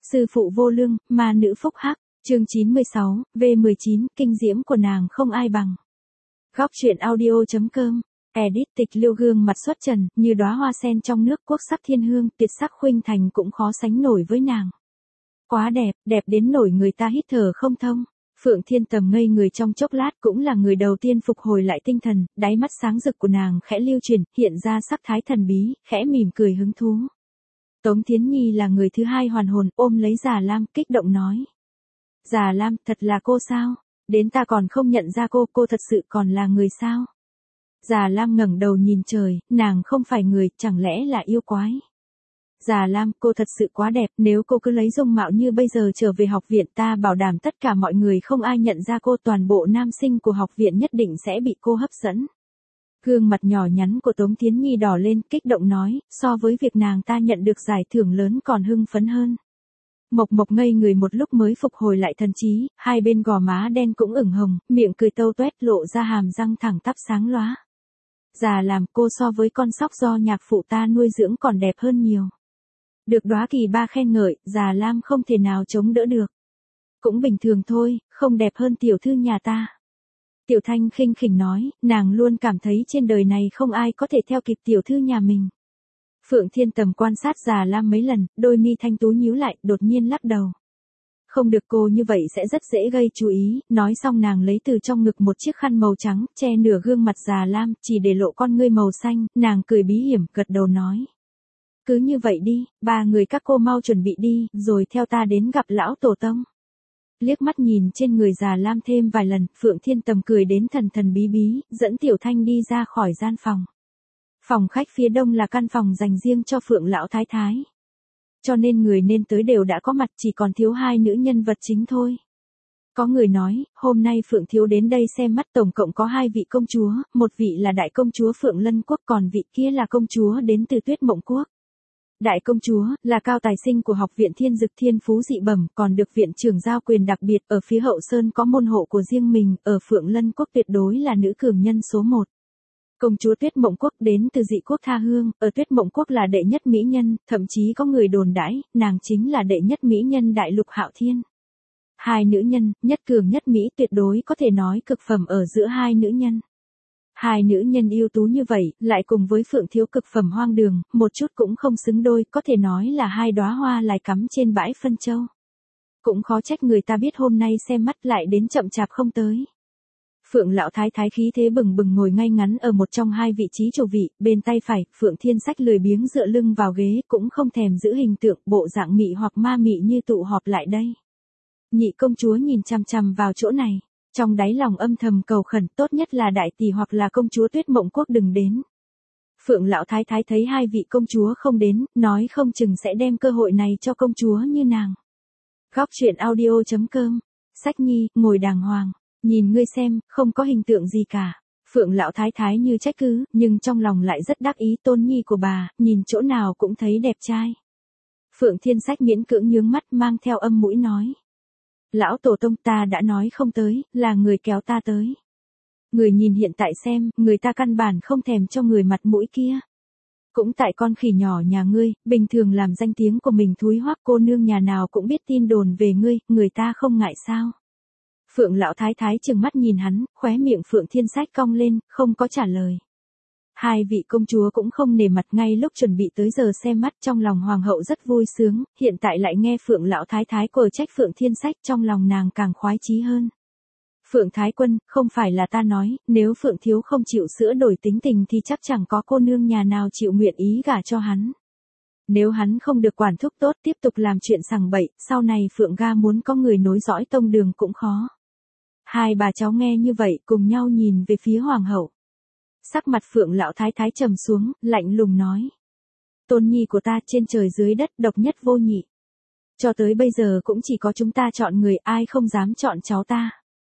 Sư phụ vô lương, ma nữ phúc hắc, chương 96, V19, kinh diễm của nàng không ai bằng. Góc truyện audio.com, edit tịch liêu gương mặt xuất trần, như đóa hoa sen trong nước, quốc sắc thiên hương, tuyệt sắc khuynh thành cũng khó sánh nổi với nàng. Quá đẹp, đẹp đến nổi người ta hít thở không thông. Phượng Thiên Tầm ngây người trong chốc lát, cũng là người đầu tiên phục hồi lại tinh thần, đáy mắt sáng rực của nàng khẽ lưu chuyển, hiện ra sắc thái thần bí, khẽ mỉm cười hứng thú. Tống Thiến Nhi là người thứ hai hoàn hồn, ôm lấy Già Lam, kích động nói. Già Lam, thật là cô sao? Đến ta còn không nhận ra cô thật sự còn là người sao? Già Lam ngẩng đầu nhìn trời, nàng không phải người, chẳng lẽ là yêu quái? Già Lam, cô thật sự quá đẹp, nếu cô cứ lấy dung mạo như bây giờ trở về học viện, ta bảo đảm tất cả mọi người không ai nhận ra cô, toàn bộ nam sinh của học viện nhất định sẽ bị cô hấp dẫn. Gương mặt nhỏ nhắn của Tống Thiến Nhi đỏ lên, kích động nói, so với việc nàng ta nhận được giải thưởng lớn còn hưng phấn hơn. Mộc Mộc ngây người một lúc mới phục hồi lại thần trí, hai bên gò má đen cũng ửng hồng, miệng cười tâu toét lộ ra hàm răng thẳng tắp sáng lóa. Già làm, cô so với con sóc do nhạc phụ ta nuôi dưỡng còn đẹp hơn nhiều. Được Đóa Kỳ Ba khen ngợi, Già Lam không thể nào chống đỡ được. Cũng bình thường thôi, không đẹp hơn tiểu thư nhà ta. Tiểu Thanh khinh khỉnh nói, nàng luôn cảm thấy trên đời này không ai có thể theo kịp tiểu thư nhà mình. Phượng Thiên Tầm quan sát Già Lam mấy lần, đôi mi thanh tú nhíu lại, đột nhiên lắc đầu. Không được, cô như vậy sẽ rất dễ gây chú ý, nói xong nàng lấy từ trong ngực một chiếc khăn màu trắng, che nửa gương mặt Già Lam, chỉ để lộ con ngươi màu xanh, nàng cười bí hiểm, gật đầu nói. Cứ như vậy đi, ba người các cô mau chuẩn bị đi, rồi theo ta đến gặp lão tổ tông. Liếc mắt nhìn trên người Già Lam thêm vài lần, Phượng Thiên Tầm cười đến thần thần bí bí, dẫn Tiểu Thanh đi ra khỏi gian phòng. Phòng khách phía đông là căn phòng dành riêng cho Phượng lão thái thái. Cho nên người nên tới đều đã có mặt, chỉ còn thiếu hai nữ nhân vật chính thôi. Có người nói, hôm nay Phượng thiếu đến đây xem mắt, tổng cộng có hai vị công chúa, một vị là đại công chúa Phượng Lân Quốc, còn vị kia là công chúa đến từ Tuyết Mộng Quốc. Đại công chúa, là cao tài sinh của học viện Thiên Dực, thiên phú dị bẩm, còn được viện trưởng giao quyền đặc biệt, ở phía hậu sơn có môn hộ của riêng mình, ở Phượng Lân Quốc tuyệt đối là nữ cường nhân số 1. Công chúa Tuyết Mộng Quốc đến từ dị quốc tha hương, ở Tuyết Mộng Quốc là đệ nhất mỹ nhân, thậm chí có người đồn đãi, nàng chính là đệ nhất mỹ nhân đại lục Hạo Thiên. Hai nữ nhân, nhất cường nhất mỹ, tuyệt đối có thể nói cực phẩm ở giữa hai nữ nhân. Hai nữ nhân ưu tú như vậy, lại cùng với Phượng thiếu cực phẩm hoang đường, một chút cũng không xứng đôi, có thể nói là hai đóa hoa lại cắm trên bãi phân châu. Cũng khó trách người ta biết hôm nay xem mắt lại đến chậm chạp không tới. Phượng lão thái thái khí thế bừng bừng ngồi ngay ngắn ở một trong hai vị trí chủ vị, bên tay phải, Phượng Thiên Sách lười biếng dựa lưng vào ghế, cũng không thèm giữ hình tượng, bộ dạng mị hoặc ma mị như tụ họp lại đây. Nhị công chúa nhìn chằm chằm vào chỗ này. Trong đáy lòng âm thầm cầu khẩn, tốt nhất là đại tỷ hoặc là công chúa Tuyết Mộng Quốc đừng đến. Phượng lão thái thái thấy hai vị công chúa không đến, nói không chừng sẽ đem cơ hội này cho công chúa như nàng. Góc truyện audio.com, Sách Nhi, ngồi đàng hoàng, nhìn ngươi xem, không có hình tượng gì cả. Phượng lão thái thái như trách cứ, nhưng trong lòng lại rất đắc ý, tôn nhi của bà, nhìn chỗ nào cũng thấy đẹp trai. Phượng Thiên Sách miễn cưỡng nhướng mắt, mang theo âm mũi nói. Lão tổ tông, ta đã nói không tới, là người kéo ta tới. Người nhìn hiện tại xem, người ta căn bản không thèm cho người mặt mũi kia. Cũng tại con khỉ nhỏ nhà ngươi, bình thường làm danh tiếng của mình thúi hoắc, cô nương nhà nào cũng biết tin đồn về ngươi, người ta không ngại sao. Phượng lão thái thái trừng mắt nhìn hắn, khóe miệng Phượng Thiên Sách cong lên, không có trả lời. Hai vị công chúa cũng không nể mặt, ngay lúc chuẩn bị tới giờ xem mắt, trong lòng hoàng hậu rất vui sướng, hiện tại lại nghe Phượng lão thái thái quở trách Phượng Thiên Sách, trong lòng nàng càng khoái chí hơn. Phượng Thái Quân, không phải là ta nói, nếu Phượng thiếu không chịu sửa đổi tính tình thì chắc chẳng có cô nương nhà nào chịu nguyện ý gả cho hắn. Nếu hắn không được quản thúc tốt, tiếp tục làm chuyện sằng bậy, sau này Phượng gia muốn có người nối dõi tông đường cũng khó. Hai bà cháu nghe như vậy, cùng nhau nhìn về phía hoàng hậu. Sắc mặt Phượng lão thái thái trầm xuống, lạnh lùng nói. Tôn nhi của ta trên trời dưới đất độc nhất vô nhị. Cho tới bây giờ cũng chỉ có chúng ta chọn người, ai không dám chọn cháu ta.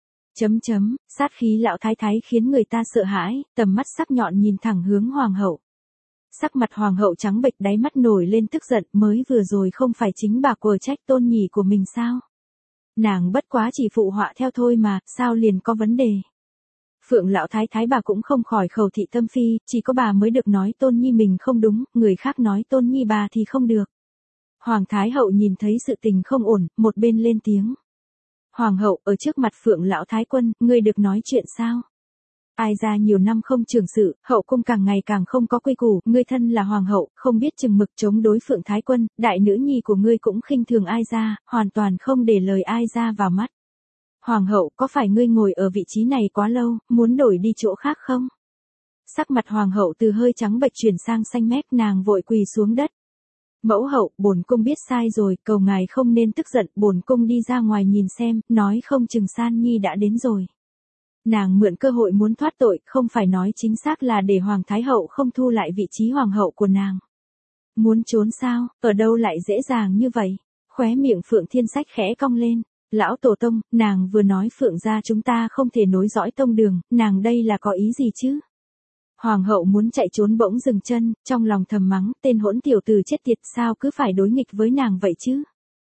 Sát khí lão thái thái khiến người ta sợ hãi, tầm mắt sắc nhọn nhìn thẳng hướng hoàng hậu. Sắc mặt hoàng hậu trắng bệch, đáy mắt nổi lên tức giận, mới vừa rồi không phải chính bà quở trách tôn nhì của mình sao? Nàng bất quá chỉ phụ họa theo thôi mà, sao liền có vấn đề? Phượng lão thái thái bà cũng không khỏi khẩu thị tâm phi, chỉ có bà mới được nói tôn nhi mình không đúng, người khác nói tôn nhi bà thì không được. Hoàng Thái Hậu nhìn thấy sự tình không ổn, một bên lên tiếng. Hoàng hậu, ở trước mặt Phượng lão thái quân, ngươi được nói chuyện sao? Ai ra nhiều năm không trưởng sự, hậu cung càng ngày càng không có quy củ, ngươi thân là hoàng hậu, không biết chừng mực chống đối Phượng thái quân, đại nữ nhi của ngươi cũng khinh thường ai ra, hoàn toàn không để lời ai ra vào mắt. Hoàng hậu, có phải ngươi ngồi ở vị trí này quá lâu, muốn đổi đi chỗ khác không? Sắc mặt hoàng hậu từ hơi trắng bệch chuyển sang xanh mét, nàng vội quỳ xuống đất. Mẫu hậu, bổn cung biết sai rồi, cầu ngài không nên tức giận, bổn cung đi ra ngoài nhìn xem, nói không chừng San Nhi đã đến rồi. Nàng mượn cơ hội muốn thoát tội, không phải nói chính xác là để Hoàng Thái Hậu không thu lại vị trí hoàng hậu của nàng. Muốn trốn sao, ở đâu lại dễ dàng như vậy? Khóe miệng Phượng Thiên Sách khẽ cong lên. Lão tổ tông, nàng vừa nói Phượng gia chúng ta không thể nối dõi tông đường, nàng đây là có ý gì chứ? Hoàng hậu muốn chạy trốn bỗng dừng chân, trong lòng thầm mắng, tên hỗn tiểu tử chết tiệt sao cứ phải đối nghịch với nàng vậy chứ?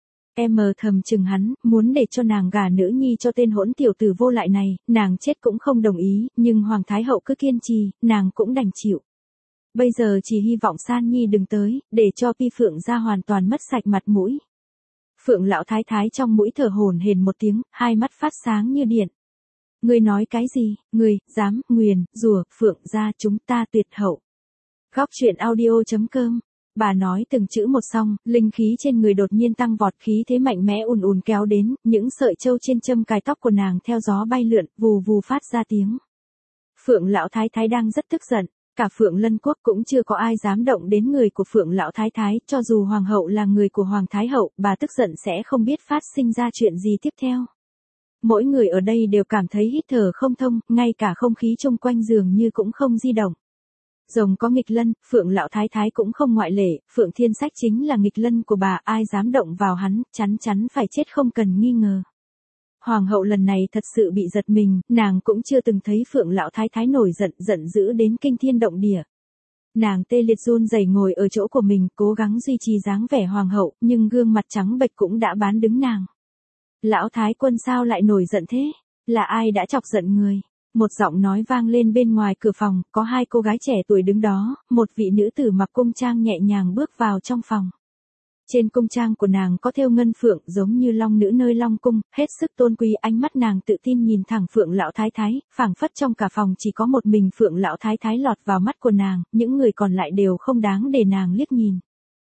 Em thầm chừng hắn, muốn để cho nàng gả nữ nhi cho tên hỗn tiểu tử vô lại này, nàng chết cũng không đồng ý, nhưng Hoàng Thái Hậu cứ kiên trì, nàng cũng đành chịu. Bây giờ chỉ hy vọng San Nhi đừng tới, để cho Pi Phượng gia hoàn toàn mất sạch mặt mũi. Phượng lão thái thái trong mũi thở hổn hển một tiếng, hai mắt phát sáng như điện. Ngươi nói cái gì, ngươi, dám, nguyền, rủa, Phượng gia chúng ta tuyệt hậu. Góc truyện audio.com. Bà nói từng chữ một xong, linh khí trên người đột nhiên tăng vọt, khí thế mạnh mẽ ùn ùn kéo đến, những sợi châu trên châm cài tóc của nàng theo gió bay lượn, vù vù phát ra tiếng. Phượng lão thái thái đang rất tức giận, cả Phượng Lân quốc cũng chưa có ai dám động đến người của Phượng lão thái thái, cho dù hoàng hậu là người của Hoàng Thái Hậu, bà tức giận sẽ không biết phát sinh ra chuyện gì tiếp theo. Mỗi người ở đây đều cảm thấy hít thở không thông, ngay cả không khí xung quanh dường như cũng không di động. Rồng có nghịch lân, Phượng lão thái thái cũng không ngoại lệ, Phượng Thiên Sách chính là nghịch lân của bà, ai dám động vào hắn, chắn chắn phải chết không cần nghi ngờ. Hoàng hậu lần này thật sự bị giật mình, nàng cũng chưa từng thấy Phượng lão thái thái nổi giận dữ đến kinh thiên động địa. Nàng tê liệt run rẩy ngồi ở chỗ của mình, cố gắng duy trì dáng vẻ hoàng hậu, nhưng gương mặt trắng bệch cũng đã bán đứng nàng. Lão thái quân sao lại nổi giận thế? Là ai đã chọc giận người? Một giọng nói vang lên bên ngoài cửa phòng, có hai cô gái trẻ tuổi đứng đó, một vị nữ tử mặc cung trang nhẹ nhàng bước vào trong phòng. Trên cung trang của nàng có thêu ngân phượng giống như long nữ nơi long cung, hết sức tôn quý, ánh mắt nàng tự tin nhìn thẳng Phượng lão thái thái, phảng phất trong cả phòng chỉ có một mình Phượng lão thái thái lọt vào mắt của nàng, những người còn lại đều không đáng để nàng liếc nhìn.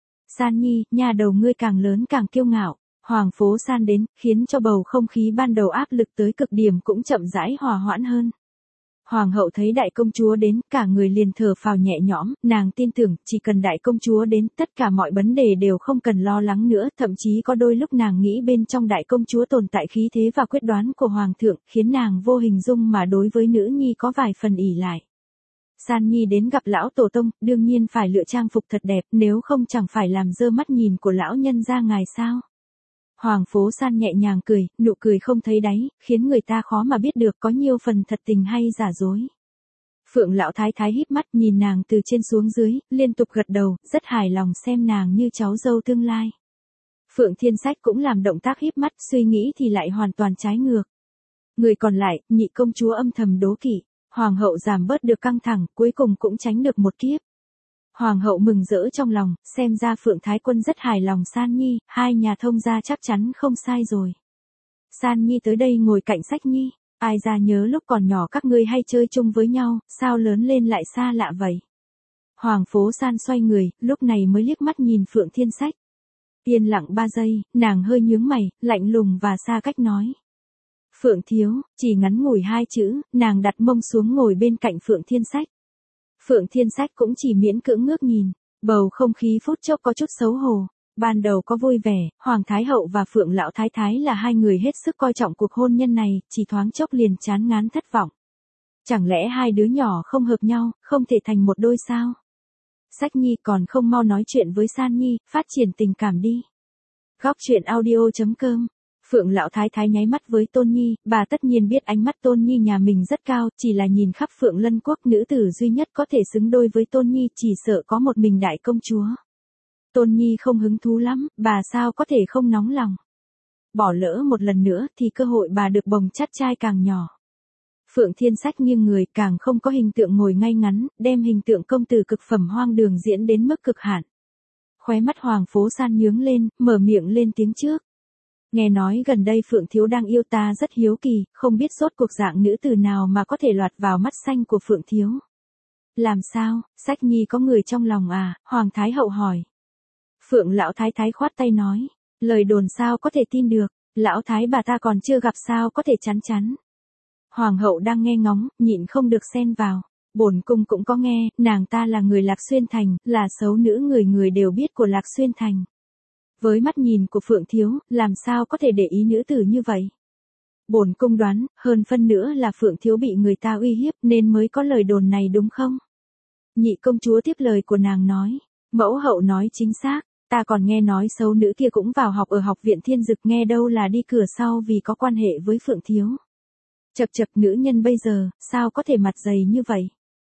San Nhi, nhà đầu ngươi càng lớn càng kiêu ngạo. Hoàng phố San đến, khiến cho bầu không khí ban đầu áp lực tới cực điểm cũng chậm rãi hòa hoãn hơn. Hoàng hậu thấy đại công chúa đến, cả người liền thở phào nhẹ nhõm, nàng tin tưởng, chỉ cần đại công chúa đến, tất cả mọi vấn đề đều không cần lo lắng nữa, thậm chí có đôi lúc nàng nghĩ bên trong đại công chúa tồn tại khí thế và quyết đoán của hoàng thượng, khiến nàng vô hình dung mà đối với nữ nhi có vài phần ỷ lại. San Nhi đến gặp lão tổ tông, đương nhiên phải lựa trang phục thật đẹp, nếu không chẳng phải làm dơ mắt nhìn của lão nhân gia ngài sao. Hoàng phố San nhẹ nhàng cười, nụ cười không thấy đáy, khiến người ta khó mà biết được có nhiều phần thật tình hay giả dối. Phượng lão thái thái híp mắt nhìn nàng từ trên xuống dưới, liên tục gật đầu, rất hài lòng xem nàng như cháu dâu tương lai. Phượng Thiên Sách cũng làm động tác híp mắt, suy nghĩ thì lại hoàn toàn trái ngược. Người còn lại, nhị công chúa âm thầm đố kỵ, hoàng hậu giảm bớt được căng thẳng, cuối cùng cũng tránh được một kiếp. Hoàng hậu mừng rỡ trong lòng, xem ra Phượng Thái Quân rất hài lòng San Nhi, hai nhà thông gia chắc chắn không sai rồi. San Nhi tới đây ngồi cạnh Sách Nhi, ai ra nhớ lúc còn nhỏ các ngươi hay chơi chung với nhau, sao lớn lên lại xa lạ vậy? Hoàng phố San xoay người, lúc này mới liếc mắt nhìn Phượng Thiên Sách. Yên lặng 3 giây, nàng hơi nhướng mày, lạnh lùng và xa cách nói. Phượng thiếu, chỉ ngắn ngủi 2 chữ, nàng đặt mông xuống ngồi bên cạnh Phượng Thiên Sách. Phượng Thiên Sách cũng chỉ miễn cưỡng ngước nhìn, bầu không khí phút chốc có chút xấu hổ. Ban đầu có vui vẻ, Hoàng Thái Hậu và Phượng Lão Thái Thái là hai người hết sức coi trọng cuộc hôn nhân này, chỉ thoáng chốc liền chán ngán thất vọng. Chẳng lẽ hai đứa nhỏ không hợp nhau, không thể thành một đôi sao? Sách Nhi còn không mau nói chuyện với San Nhi, phát triển tình cảm đi. Góc truyện audio.com. Phượng Lão Thái Thái nháy mắt với Tôn Nhi, bà tất nhiên biết ánh mắt Tôn Nhi nhà mình rất cao, chỉ là nhìn khắp Phượng Lân quốc nữ tử duy nhất có thể xứng đôi với Tôn Nhi chỉ sợ có một mình đại công chúa. Tôn Nhi không hứng thú lắm, bà sao có thể không nóng lòng. Bỏ lỡ một lần nữa thì cơ hội bà được bồng chắt trai càng nhỏ. Phượng Thiên Sách nghiêng người càng không có hình tượng ngồi ngay ngắn, đem hình tượng công tử cực phẩm hoang đường diễn đến mức cực hạn. Khóe mắt Hoàng Phố San nhướng lên, mở miệng lên tiếng trước. Nghe nói gần đây Phượng Thiếu đang yêu ta, rất hiếu kỳ, không biết rốt cuộc dạng nữ tử nào mà có thể lọt vào mắt xanh của Phượng Thiếu. Làm sao, Sách Nhi có người trong lòng à? Hoàng Thái Hậu hỏi. Phượng Lão Thái Thái khoát tay nói. Lời đồn sao có thể tin được, Lão Thái bà ta còn chưa gặp sao có thể chắn chắn. Hoàng hậu đang nghe ngóng, nhịn không được xen vào. Bổn cung cũng có nghe, nàng ta là người Lạc Xuyên Thành, là xấu nữ người người đều biết của Lạc Xuyên Thành. Với mắt nhìn của Phượng Thiếu, làm sao có thể để ý nữ tử như vậy? Bổn cung đoán, hơn phân nữa là Phượng Thiếu bị người ta uy hiếp nên mới có lời đồn này đúng không? Nhị công chúa tiếp lời của nàng nói. Mẫu hậu nói chính xác, ta còn nghe nói xấu nữ kia cũng vào học ở học viện Thiên Dực, nghe đâu là đi cửa sau vì có quan hệ với Phượng Thiếu. Chật chật, nữ nhân bây giờ, sao có thể mặt dày như vậy?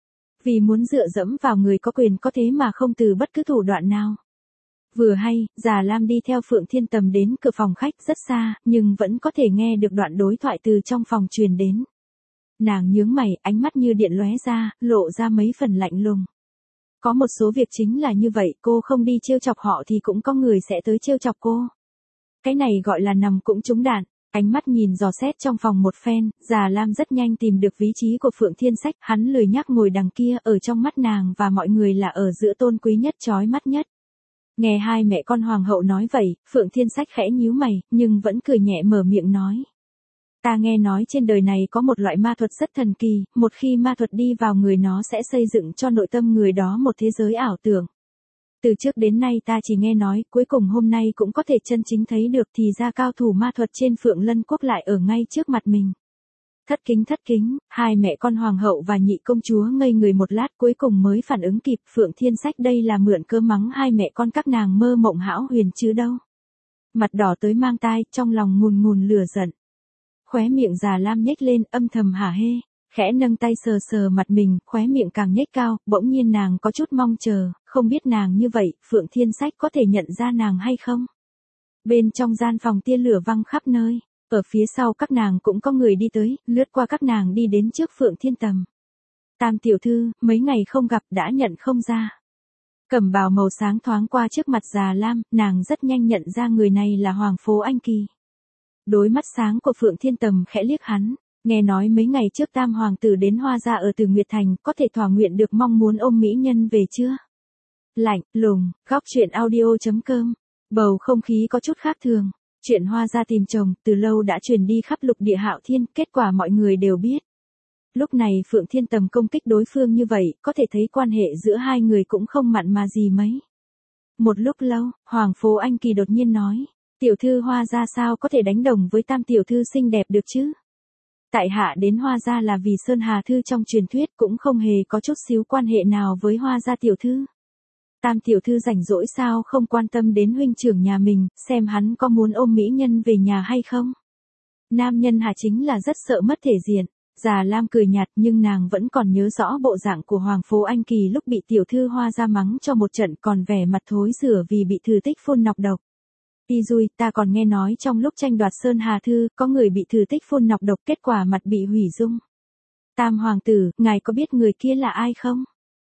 Vì muốn dựa dẫm vào người có quyền có thế mà không từ bất cứ thủ đoạn nào. Vừa hay, Già Lam đi theo Phượng Thiên Tầm đến cửa phòng khách rất xa, nhưng vẫn có thể nghe được đoạn đối thoại từ trong phòng truyền đến. Nàng nhướng mày, ánh mắt như điện lóe ra, lộ ra mấy phần lạnh lùng. Có một số việc chính là như vậy, cô không đi trêu chọc họ thì cũng có người sẽ tới trêu chọc cô. Cái này gọi là nằm cũng trúng đạn. Ánh mắt nhìn dò xét trong phòng một phen, Già Lam rất nhanh tìm được vị trí của Phượng Thiên Sách, hắn lười nhác ngồi đằng kia, ở trong mắt nàng và mọi người là ở giữa tôn quý nhất, chói mắt nhất. Nghe hai mẹ con hoàng hậu nói vậy, Phượng Thiên Sách khẽ nhíu mày, nhưng vẫn cười nhẹ mở miệng nói. Ta nghe nói trên đời này có một loại ma thuật rất thần kỳ, một khi ma thuật đi vào người nó sẽ xây dựng cho nội tâm người đó một thế giới ảo tưởng. Từ trước đến nay ta chỉ nghe nói, cuối cùng hôm nay cũng có thể chân chính thấy được, thì ra cao thủ ma thuật trên Phượng Lân Quốc lại ở ngay trước mặt mình. Thất kính, hai mẹ con hoàng hậu và nhị công chúa ngây người một lát cuối cùng mới phản ứng kịp, Phượng Thiên Sách đây là mượn cớ mắng hai mẹ con các nàng mơ mộng hão huyền chứ đâu. Mặt đỏ tới mang tai, trong lòng ngùn ngùn lửa giận. Khóe miệng Già Lam nhếch lên, âm thầm hả hê, khẽ nâng tay sờ sờ mặt mình, khóe miệng càng nhếch cao, bỗng nhiên nàng có chút mong chờ, không biết nàng như vậy, Phượng Thiên Sách có thể nhận ra nàng hay không? Bên trong gian phòng tia lửa văng khắp nơi, ở phía sau các nàng cũng có người đi tới, lướt qua các nàng đi đến trước Phượng Thiên Tầm. Tam tiểu thư, mấy ngày không gặp đã nhận không ra. Cẩm bào màu sáng thoáng qua trước mặt Già Lam, nàng rất nhanh nhận ra người này là Hoàng Phố Anh Kỳ. Đôi mắt sáng của Phượng Thiên Tầm khẽ liếc hắn, nghe nói mấy ngày trước Tam hoàng tử đến Hoa gia ở Từ Nguyệt Thành, có thể thỏa nguyện được mong muốn ôm mỹ nhân về chưa? Lạnh lùng, góc truyện audio.com. Bầu không khí có chút khác thường. Chuyện Hoa gia tìm chồng từ lâu đã truyền đi khắp lục địa Hạo Thiên, kết quả mọi người đều biết. Lúc này Phượng Thiên Tầm công kích đối phương như vậy, có thể thấy quan hệ giữa hai người cũng không mặn mà gì mấy. Một lúc lâu, Hoàng Phố Anh Kỳ đột nhiên nói. Tiểu thư Hoa gia sao có thể đánh đồng với Tam tiểu thư xinh đẹp được chứ? Tại hạ đến Hoa gia là vì Sơn Hà thư trong truyền thuyết, cũng không hề có chút xíu quan hệ nào với Hoa gia tiểu thư. Tam tiểu thư rảnh rỗi sao không quan tâm đến huynh trưởng nhà mình, xem hắn có muốn ôm mỹ nhân về nhà hay không? Nam nhân hà chính là rất sợ mất thể diện. Già Lam cười nhạt, nhưng nàng vẫn còn nhớ rõ bộ dạng của Hoàng Phố Anh Kỳ lúc bị tiểu thư Hoa gia mắng cho một trận, còn vẻ mặt thối rửa vì bị Thử Tích phun nọc độc. Ti Dui, ta còn nghe nói trong lúc tranh đoạt Sơn Hà thư, có người bị Thử Tích phun nọc độc, kết quả mặt bị hủy dung. Tam hoàng tử, ngài có biết người kia là ai không?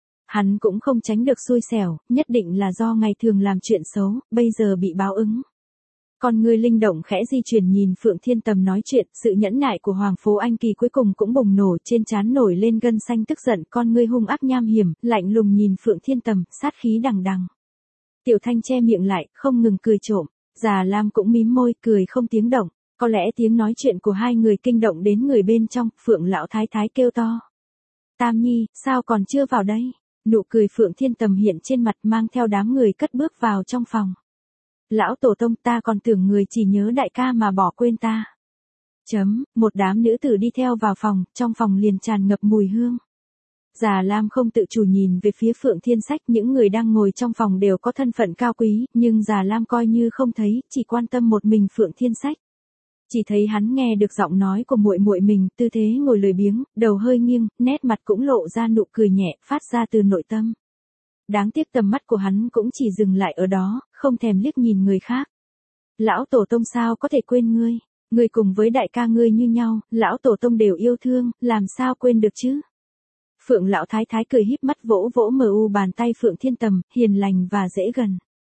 Hắn cũng không tránh được xui xẻo, nhất định là do ngày thường làm chuyện xấu, bây giờ bị báo ứng. Còn người linh động khẽ di chuyển nhìn Phượng Thiên Tầm nói chuyện, sự nhẫn nại của Hoàng Phố Anh Kỳ cuối cùng cũng bùng nổ, trên trán nổi lên gân xanh tức giận, con ngươi hung ác nham hiểm, lạnh lùng nhìn Phượng Thiên Tầm, sát khí đằng đằng. Tiểu Thanh che miệng lại, không ngừng cười trộm. Già Lam cũng mím môi, cười không tiếng động. Có lẽ tiếng nói chuyện của hai người kinh động đến người bên trong, Phượng Lão Thái Thái kêu to. Tam Nhi, sao còn chưa vào đây? Nụ cười Phượng Thiên Tầm hiện trên mặt, mang theo đám người cất bước vào trong phòng. Lão tổ tông, ta còn tưởng người chỉ nhớ đại ca mà bỏ quên ta. Một đám nữ tử đi theo vào phòng, trong phòng liền tràn ngập mùi hương. Già Lam không tự chủ nhìn về phía Phượng Thiên Sách, những người đang ngồi trong phòng đều có thân phận cao quý, nhưng Già Lam coi như không thấy, chỉ quan tâm một mình Phượng Thiên Sách. Chỉ thấy hắn nghe được giọng nói của muội muội mình, tư thế ngồi lười biếng, đầu hơi nghiêng, nét mặt cũng lộ ra nụ cười nhẹ, phát ra từ nội tâm. Đáng tiếc tầm mắt của hắn cũng chỉ dừng lại ở đó, không thèm liếc nhìn người khác. Lão tổ tông sao có thể quên ngươi? Ngươi cùng với đại ca ngươi như nhau, lão tổ tông đều yêu thương, làm sao quên được chứ? Phượng Lão Thái Thái cười híp mắt vỗ vỗ mờ u bàn tay Phượng Thiên Tầm, hiền lành và dễ gần.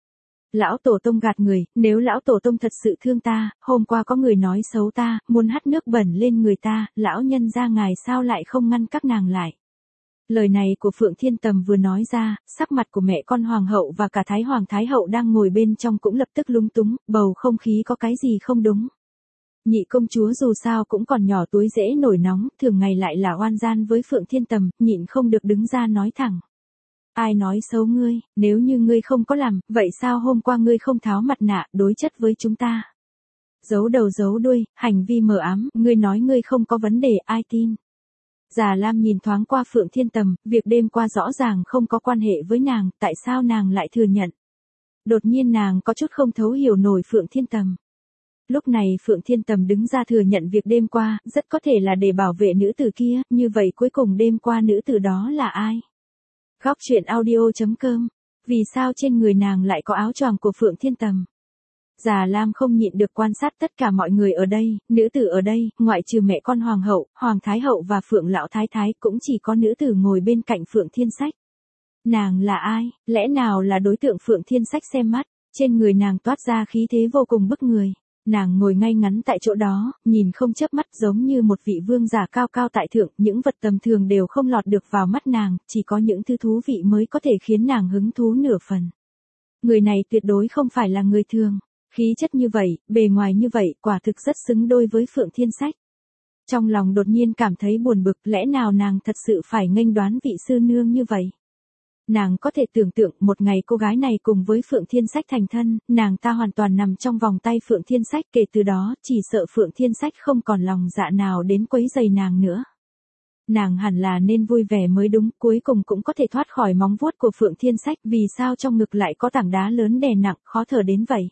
Lão tổ tông gạt người, nếu lão tổ tông thật sự thương ta, hôm qua có người nói xấu ta, muốn hắt nước bẩn lên người ta, lão nhân gia ngài sao lại không ngăn các nàng lại. Lời này của Phượng Thiên Tầm vừa nói ra, sắc mặt của mẹ con hoàng hậu và cả thái hoàng thái hậu đang ngồi bên trong cũng lập tức lúng túng, bầu không khí có cái gì không đúng. Nhị công chúa dù sao cũng còn nhỏ túi dễ nổi nóng, thường ngày lại là oan gian với Phượng Thiên Tầm, nhịn không được đứng ra nói thẳng. Ai nói xấu ngươi, nếu như ngươi không có làm, vậy sao hôm qua ngươi không tháo mặt nạ, đối chất với chúng ta? Giấu đầu giấu đuôi, hành vi mờ ám, ngươi nói ngươi không có vấn đề, ai tin? Già Lam nhìn thoáng qua Phượng Thiên Tầm, việc đêm qua rõ ràng không có quan hệ với nàng, tại sao nàng lại thừa nhận? Đột nhiên nàng có chút không thấu hiểu nổi Phượng Thiên Tầm. Lúc này Phượng Thiên Tầm đứng ra thừa nhận việc đêm qua, rất có thể là để bảo vệ nữ tử kia, như vậy cuối cùng đêm qua nữ tử đó là ai? Góc truyện audio.com. Vì sao trên người nàng lại có áo choàng của Phượng Thiên Tầm? Già Lam không nhịn được quan sát tất cả mọi người ở đây, nữ tử ở đây, ngoại trừ mẹ con hoàng hậu, hoàng thái hậu và Phượng lão thái thái, cũng chỉ có nữ tử ngồi bên cạnh Phượng Thiên Sách. Nàng là ai? Lẽ nào là đối tượng Phượng Thiên Sách xem mắt? Trên người nàng toát ra khí thế vô cùng bức người. Nàng ngồi ngay ngắn tại chỗ đó, nhìn không chớp mắt giống như một vị vương giả cao cao tại thượng, những vật tầm thường đều không lọt được vào mắt nàng, chỉ có những thứ thú vị mới có thể khiến nàng hứng thú nửa phần. Người này tuyệt đối không phải là người thường, khí chất như vậy, bề ngoài như vậy, quả thực rất xứng đôi với Phượng Thiên Sách. Trong lòng đột nhiên cảm thấy buồn bực, lẽ nào nàng thật sự phải nghênh đoán vị sư nương như vậy? Nàng có thể tưởng tượng một ngày cô gái này cùng với Phượng Thiên Sách thành thân, nàng ta hoàn toàn nằm trong vòng tay Phượng Thiên Sách, kể từ đó, chỉ sợ Phượng Thiên Sách không còn lòng dạ nào đến quấy rầy nàng nữa. Nàng hẳn là nên vui vẻ mới đúng, cuối cùng cũng có thể thoát khỏi móng vuốt của Phượng Thiên Sách, vì sao trong ngực lại có tảng đá lớn đè nặng, khó thở đến vậy.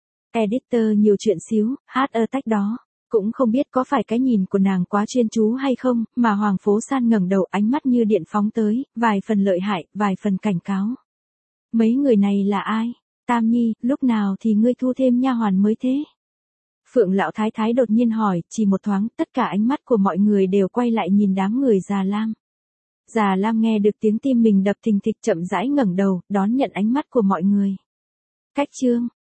Editor nhiều chuyện xíu, tách đó. Cũng không biết có phải cái nhìn của nàng quá chuyên chú hay không, mà Hoàng Phố San ngẩng đầu, ánh mắt như điện phóng tới, vài phần lợi hại, vài phần cảnh cáo. Mấy người này là ai? Tam Nhi, lúc nào thì ngươi thu thêm nha hoàn mới thế? Phượng lão thái thái đột nhiên hỏi, chỉ một thoáng, tất cả ánh mắt của mọi người đều quay lại nhìn đám người Già Lam. Già Lam nghe được tiếng tim mình đập thình thịch, chậm rãi ngẩng đầu, đón nhận ánh mắt của mọi người. Cách chương